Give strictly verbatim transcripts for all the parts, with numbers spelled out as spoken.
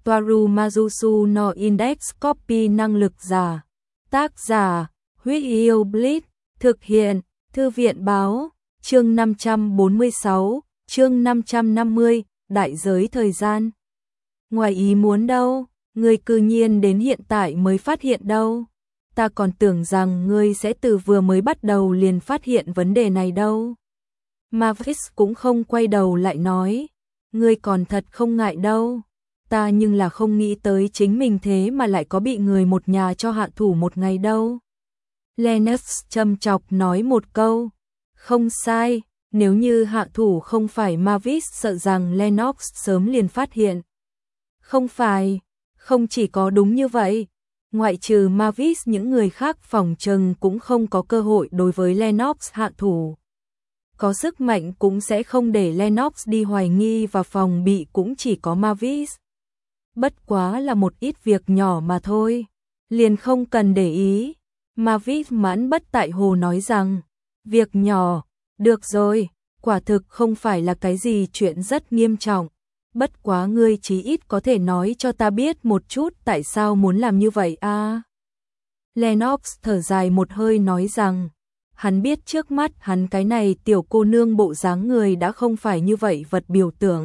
Toaru Majusu no Index Copy năng lực giả. Tác giả, Huyết Yêu Blitz, thực hiện, Thư viện báo, chương năm trăm bốn mươi sáu, chương năm trăm năm mươi, đại giới thời gian. Ngoài ý muốn đâu, ngươi cư nhiên đến hiện tại mới phát hiện đâu. Ta còn tưởng rằng ngươi sẽ từ vừa mới bắt đầu liền phát hiện vấn đề này đâu. Mavis cũng không quay đầu lại nói, ngươi còn thật không ngại đâu. Ta nhưng là không nghĩ tới chính mình thế mà lại có bị người một nhà cho hạ thủ một ngày đâu. Lennox châm chọc nói một câu, không sai, nếu như hạ thủ không phải Mavis sợ rằng Lennox sớm liền phát hiện. Không phải, không chỉ có đúng như vậy, ngoại trừ Mavis những người khác phòng trừng cũng không có cơ hội đối với Lennox hạ thủ. Có sức mạnh cũng sẽ không để Lennox đi hoài nghi và phòng bị cũng chỉ có Mavis. Bất quá là một ít việc nhỏ mà thôi, liền không cần để ý. Mavis mãn bất tại hồ nói rằng, việc nhỏ, được rồi, quả thực không phải là cái gì chuyện rất nghiêm trọng. Bất quá ngươi chí ít có thể nói cho ta biết một chút tại sao muốn làm như vậy a? À? Lennox thở dài một hơi nói rằng, hắn biết trước mắt hắn cái này tiểu cô nương bộ dáng người đã không phải như vậy vật biểu tượng.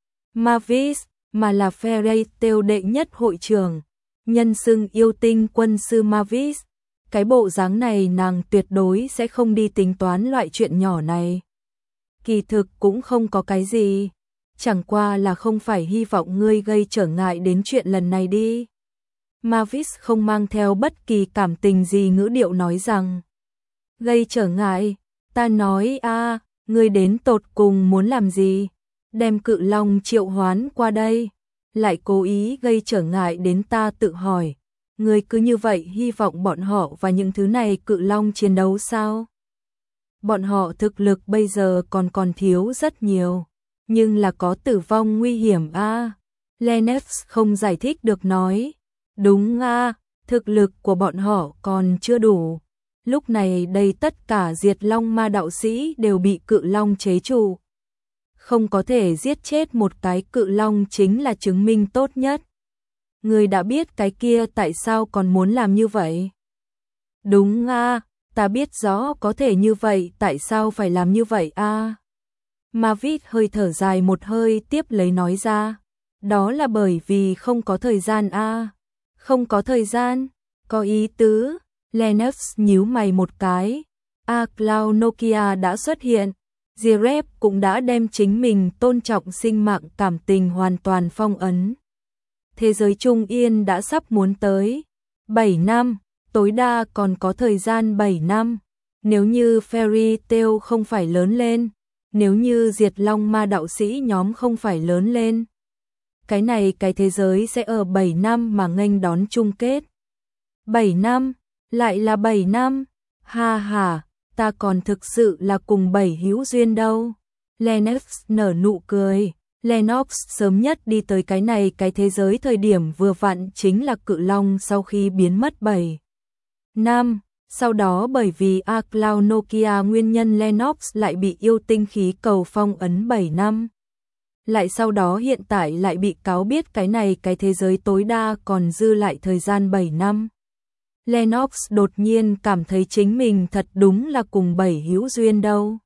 Mavis, mà là Fairy Tail đệ nhất hội trưởng, nhân xưng yêu tinh quân sư Mavis. Cái bộ dáng này nàng tuyệt đối sẽ không đi tính toán loại chuyện nhỏ này. Kỳ thực cũng không có cái gì, chẳng qua là không phải hy vọng ngươi gây trở ngại đến chuyện lần này đi. Mavis không mang theo bất kỳ cảm tình gì ngữ điệu nói rằng, gây trở ngại, ta nói a, à, ngươi đến tột cùng muốn làm gì? Đem cự long triệu hoán qua đây, lại cố ý gây trở ngại đến ta tự hỏi. Ngươi cứ như vậy hy vọng bọn họ và những thứ này cự long chiến đấu sao? Bọn họ thực lực bây giờ còn còn thiếu rất nhiều, nhưng là có tử vong nguy hiểm a. À? Lennox không giải thích được nói, đúng a, à, thực lực của bọn họ còn chưa đủ. Lúc này đây tất cả diệt long ma đạo sĩ đều bị cự long chế trụ. Không có thể giết chết một cái cự long chính là chứng minh tốt nhất. Người đã biết cái kia tại sao còn muốn làm như vậy? Đúng a, à, ta biết rõ có thể như vậy, tại sao phải làm như vậy a? À? Mavis hơi thở dài một hơi tiếp lấy nói ra, đó là bởi vì không có thời gian a. À? Không có thời gian, có ý tứ. Lennox nhíu mày một cái. A Cloud Nokia đã xuất hiện. Zirep cũng đã đem chính mình tôn trọng sinh mạng cảm tình hoàn toàn phong ấn. Thế giới Trung Yên đã sắp muốn tới. bảy năm, tối đa còn có thời gian bảy năm. Nếu như Fairy Tail không phải lớn lên, nếu như diệt long ma đạo sĩ nhóm không phải lớn lên, cái này cái thế giới sẽ ở bảy năm mà nghênh đón chung kết. bảy năm, lại là bảy năm, ha ha, ta còn thực sự là cùng bảy hữu duyên đâu. Lennox nở nụ cười. Lennox sớm nhất đi tới cái này cái thế giới thời điểm vừa vặn chính là cự long sau khi biến mất bảy năm. Sau đó bởi vì A Cloud Nokia nguyên nhân Lennox lại bị yêu tinh khí cầu phong ấn bảy năm. Lại sau đó hiện tại lại bị cáo biết cái này cái thế giới tối đa còn dư lại thời gian bảy năm. Lennox đột nhiên cảm thấy chính mình thật đúng là cùng bảy hữu duyên đâu.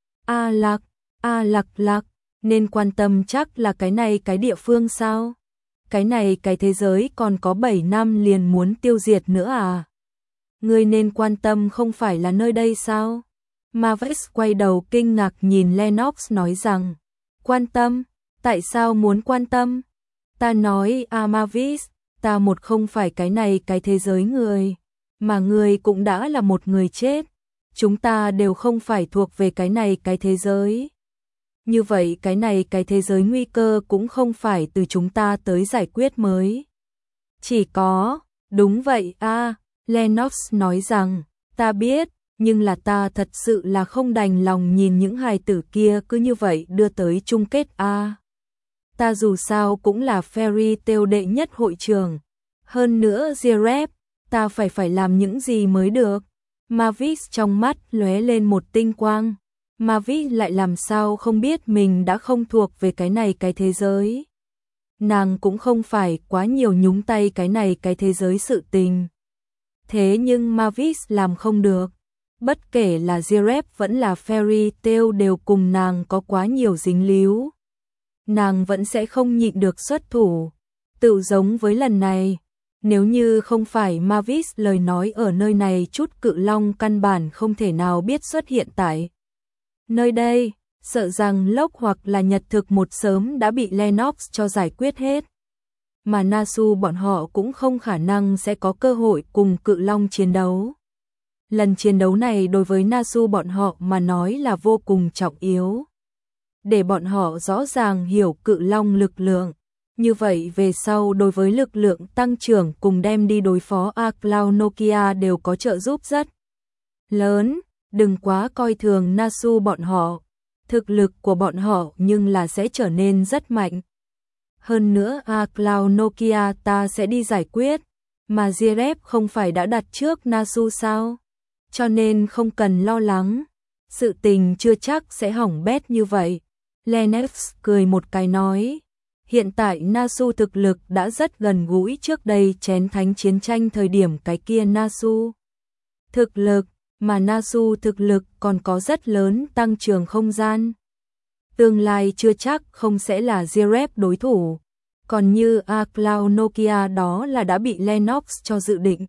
A lạc, A lạc lạc, nên quan tâm chắc là cái này cái địa phương sao? Cái này cái thế giới còn có bảy năm liền muốn tiêu diệt nữa à? Người nên quan tâm không phải là nơi đây sao? Mavis quay đầu kinh ngạc nhìn Lennox nói rằng, quan tâm? Tại sao muốn quan tâm? Ta nói à Mavis, ta một không phải cái này cái thế giới người, mà người cũng đã là một người chết. Chúng ta đều không phải thuộc về cái này cái thế giới. Như vậy cái này cái thế giới nguy cơ cũng không phải từ chúng ta tới giải quyết mới. Chỉ có, đúng vậy a, à, Lennox nói rằng, ta biết, nhưng là ta thật sự là không đành lòng nhìn những hài tử kia cứ như vậy đưa tới chung kết a. À. Ta dù sao cũng là Fairy Tail đệ nhất hội trưởng. Hơn nữa Zirep, ta phải phải làm những gì mới được. Mavis trong mắt lóe lên một tinh quang. Mavis lại làm sao không biết mình đã không thuộc về cái này cái thế giới. nàng cũng không phải quá nhiều nhúng tay cái này cái thế giới sự tình. Thế nhưng Mavis làm không được. Bất kể là Zirep vẫn là Fairy Tail đều cùng nàng có quá nhiều dính líu. Nàng vẫn sẽ không nhịn được xuất thủ. Tự giống với lần này, nếu như không phải Mavis lời nói ở nơi này chút cự long căn bản không thể nào biết xuất hiện tại nơi đây, sợ rằng Locke hoặc là Nhật Thực một sớm đã bị Lennox cho giải quyết hết. Mà Nasu bọn họ cũng không khả năng sẽ có cơ hội cùng cự long chiến đấu. Lần chiến đấu này đối với Nasu bọn họ mà nói là vô cùng trọng yếu. Để bọn họ rõ ràng hiểu cự long lực lượng. Như vậy về sau đối với lực lượng tăng trưởng cùng đem đi đối phó A-Cloud Nokia đều có trợ giúp rất lớn. Đừng quá coi thường Nasu bọn họ. Thực lực của bọn họ nhưng là sẽ trở nên rất mạnh. Hơn nữa A-Cloud Nokia ta sẽ đi giải quyết. Mà Zirep không phải đã đặt trước Nasu sao? Cho nên không cần lo lắng. Sự tình chưa chắc sẽ hỏng bét như vậy. Lennox cười một cái nói. Hiện tại Nasu thực lực đã rất gần gũi trước đây chén thánh chiến tranh thời điểm cái kia Nasu. Thực lực, mà Nasu thực lực còn có rất lớn tăng trưởng không gian. Tương lai chưa chắc không sẽ là Zirep đối thủ. Còn như A-Cloud Nokia đó là đã bị Lennox cho dự định.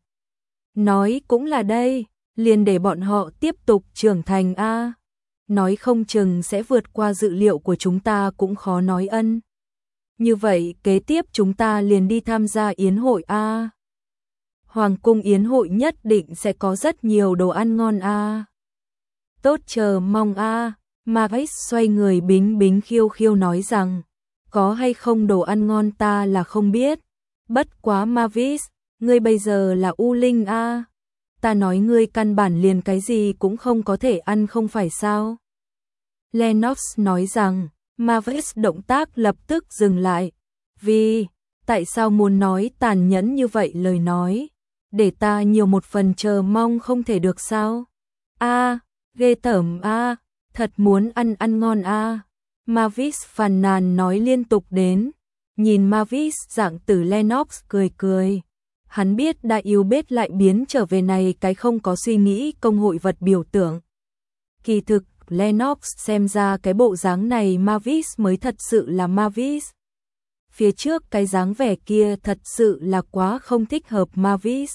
Nói cũng là đây, liền để bọn họ tiếp tục trưởng thành A. Nói không chừng sẽ vượt qua dự liệu của chúng ta cũng khó nói ân. Như vậy kế tiếp chúng ta liền đi tham gia yến hội A. Hoàng cung yến hội nhất định sẽ có rất nhiều đồ ăn ngon A. Tốt chờ mong A. Mavis xoay người bính bính khiêu khiêu nói rằng, có hay không đồ ăn ngon ta là không biết. Bất quá Mavis, ngươi bây giờ là U Linh A. Ta nói ngươi căn bản liền cái gì cũng không có thể ăn không phải sao. Lennox nói rằng, Mavis động tác lập tức dừng lại. Vì, tại sao muốn nói tàn nhẫn như vậy lời nói? Để ta nhiều một phần chờ mong không thể được sao? A, ghê tởm A, thật muốn ăn ăn ngon A. Mavis phàn nàn nói liên tục đến. Nhìn Mavis dạng tử Lennox cười cười. Hắn biết đại yêu bết lại biến trở về này cái không có suy nghĩ công hội vật biểu tượng. Kỳ thực, Lennox xem ra cái bộ dáng này Mavis mới thật sự là Mavis. Phía trước cái dáng vẻ kia thật sự là quá không thích hợp Mavis.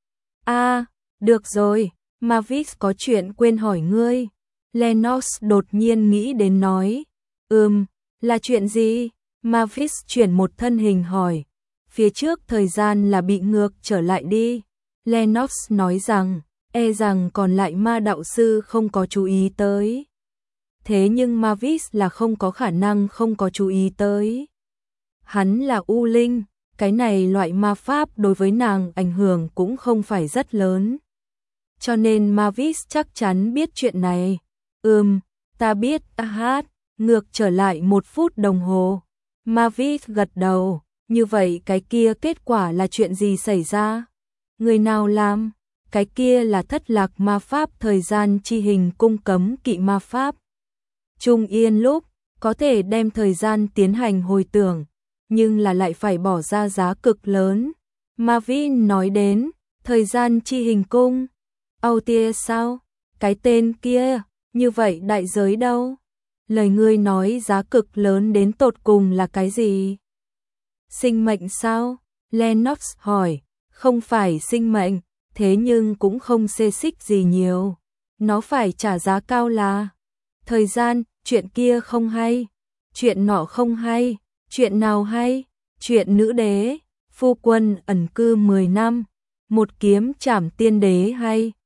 A, được rồi, Mavis có chuyện quên hỏi ngươi. Lennox đột nhiên nghĩ đến nói. Ừm, là chuyện gì? Mavis chuyển một thân hình hỏi. Phía trước thời gian là bị ngược trở lại đi. Lennox nói rằng, e rằng còn lại ma đạo sư không có chú ý tới. Thế nhưng Mavis là không có khả năng không có chú ý tới. Hắn là U Linh, cái này loại ma pháp đối với nàng ảnh hưởng cũng không phải rất lớn. Cho nên Mavis chắc chắn biết chuyện này. Ừm, ta biết, a hát, ngược trở lại một phút đồng hồ. Mavis gật đầu, như vậy cái kia kết quả là chuyện gì xảy ra? Người nào làm? Cái kia là thất lạc ma pháp thời gian chi hình cung cấm kỵ ma pháp. Trung yên lúc, có thể đem thời gian tiến hành hồi tưởng, nhưng là lại phải bỏ ra giá cực lớn. Marvin nói đến, thời gian chi hình cung. Autia sao? Cái tên kia, như vậy đại giới đâu? Lời ngươi nói giá cực lớn đến tột cùng là cái gì? Sinh mệnh sao? Lennox hỏi, không phải sinh mệnh, thế nhưng cũng không xê xích gì nhiều. Nó phải trả giá cao là thời gian, chuyện kia không hay, chuyện nọ không hay, chuyện nào hay, chuyện nữ đế, phu quân ẩn cư mười năm, một kiếm trảm tiên đế hay.